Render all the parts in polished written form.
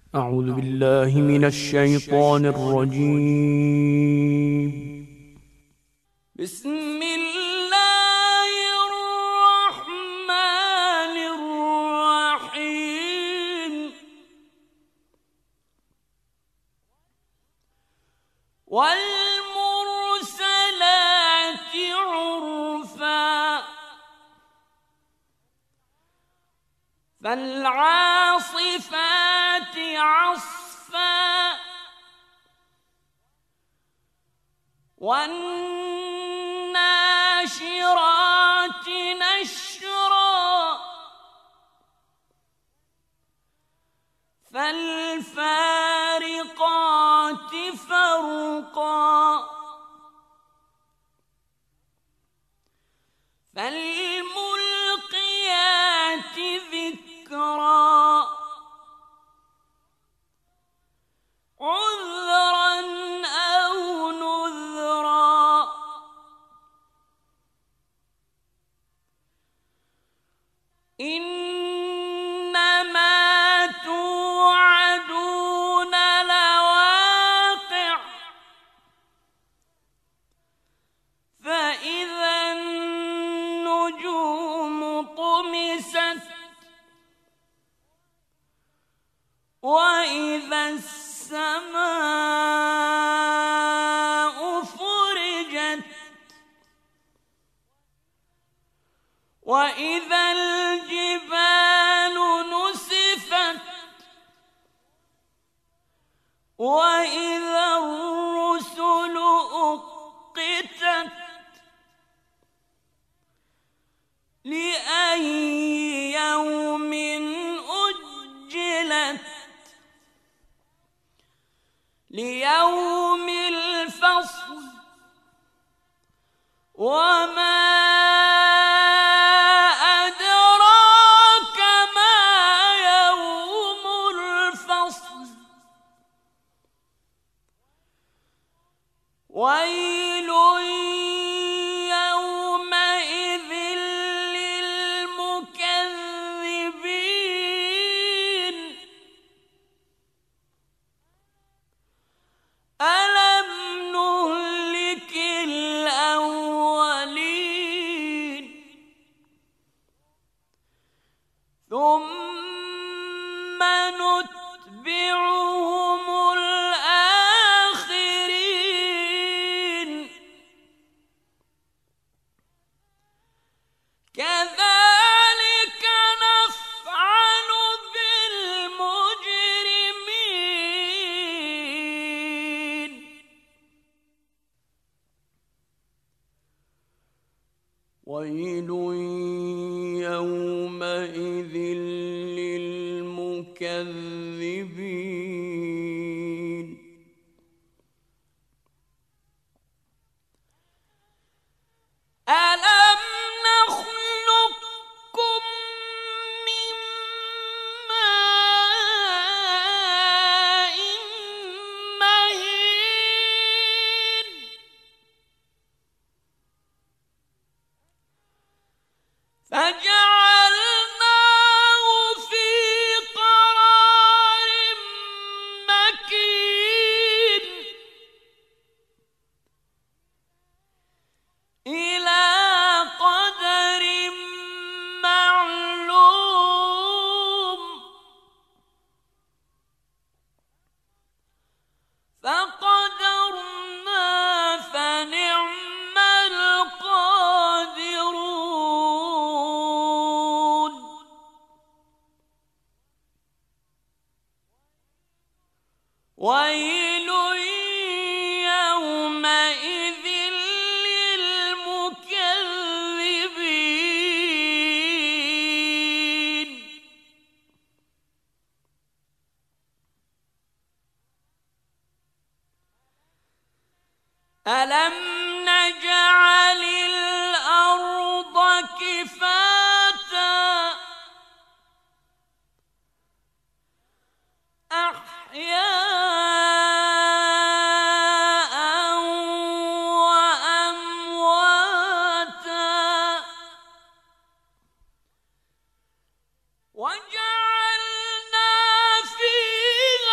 أعوذ بالله من الشيطان الرجيم. بسم الله الرحمن الرحيم. والمرسلات عرفا فالعاصفات عصفا والناشرات نشرا فالفارقات فرقا فالملقيات ذكرا عذرا أو نذرا إنما توعدون لواقع فإذا النجوم طمست وإذا السماء فرجت وإذا الجبال نسفت وإذا الرسل أقتت لأي يوم أجلت ليوم الفصل وما أدراك ما يوم الفصل ويل يومئذ للمكذبين ألم نهلك الأولين ثم نتبعهم الآخرين كذلك نفعل بالمجرمين ويل يومئذ للمكذبين ألم نخلقكم من ماء مهين فجعلناه في قرار مكين إلى قدر معلوم فقدرنا فنعم القادرون ويل يومئذ للمكذبين ألم نجعل الأرض كفاتا أحياء وأمواتا وجعلنا فيها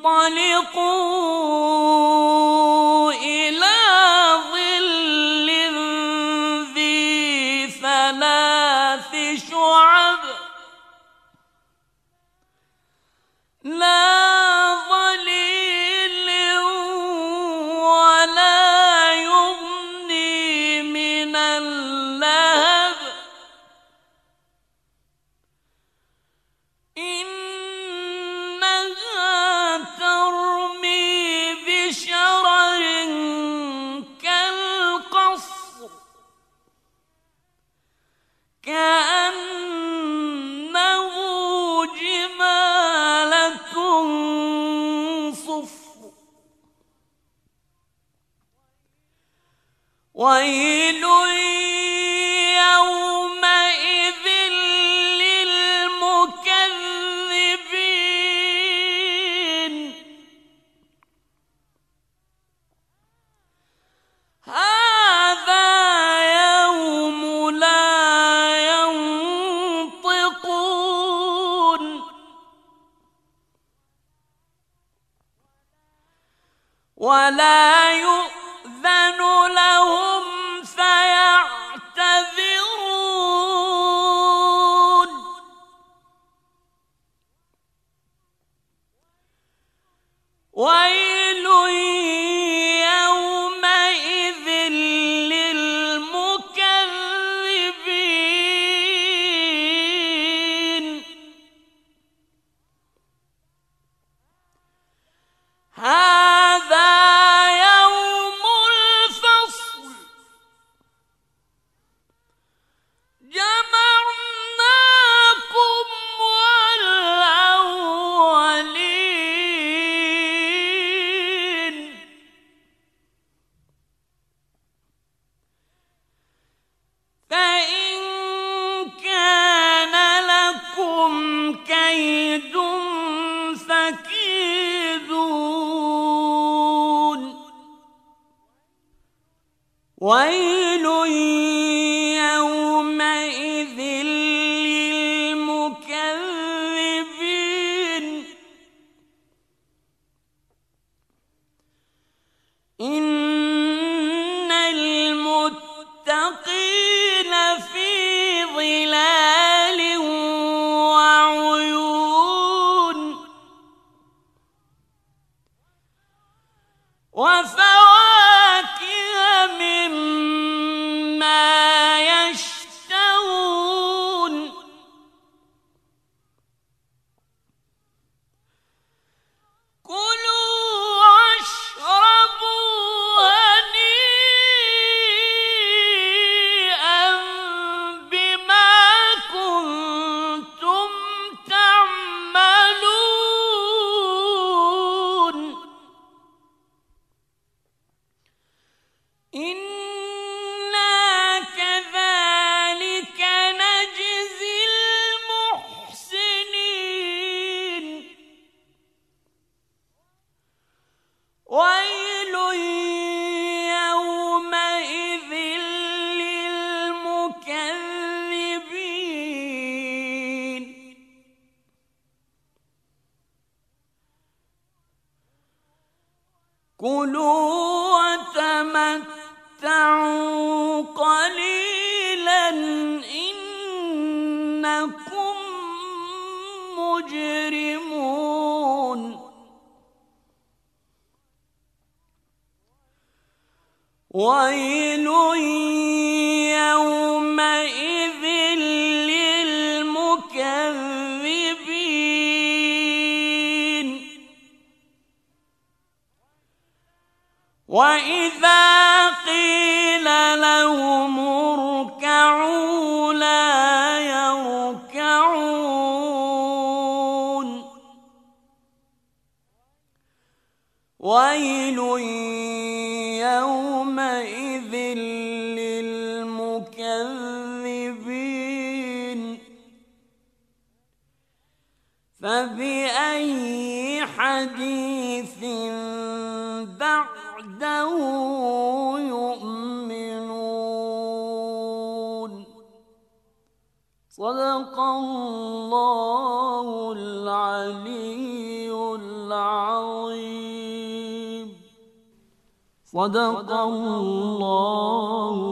انطلقوا إلى ظل ذي ثلاث شعب لا ظليل ولا يغني من اللهب إنها ترمي بشرر كالقصر كأنه جمالة صفر ويل يومئذ للمكذبين هذا يوم لا ينطقون ولا يؤذن لهم فيعتذرون ويل يومئذ للمكذبين هذا يوم الفصل جمعناكم والأولين فإن كان لكم كيد فكيدون ويل يومئذ للمكذبين إن المتقين في ظلال وعيون وفواكه مما يشتهون كلوا واشربوا هنيئا بما كنتم تعملون إنا كذلك نجزي المحسنين ويل يومئذ للمكذبين كلوا وتمتعوا قليلا إنكم مجرمون ويل يومئذ للمكذبين وإذا قيل لهم اركعوا لا يركعون ويل يومئذ للمكذبين فبأي حديث بعده يؤمنون صدق الله العلي العظيم. صدق الله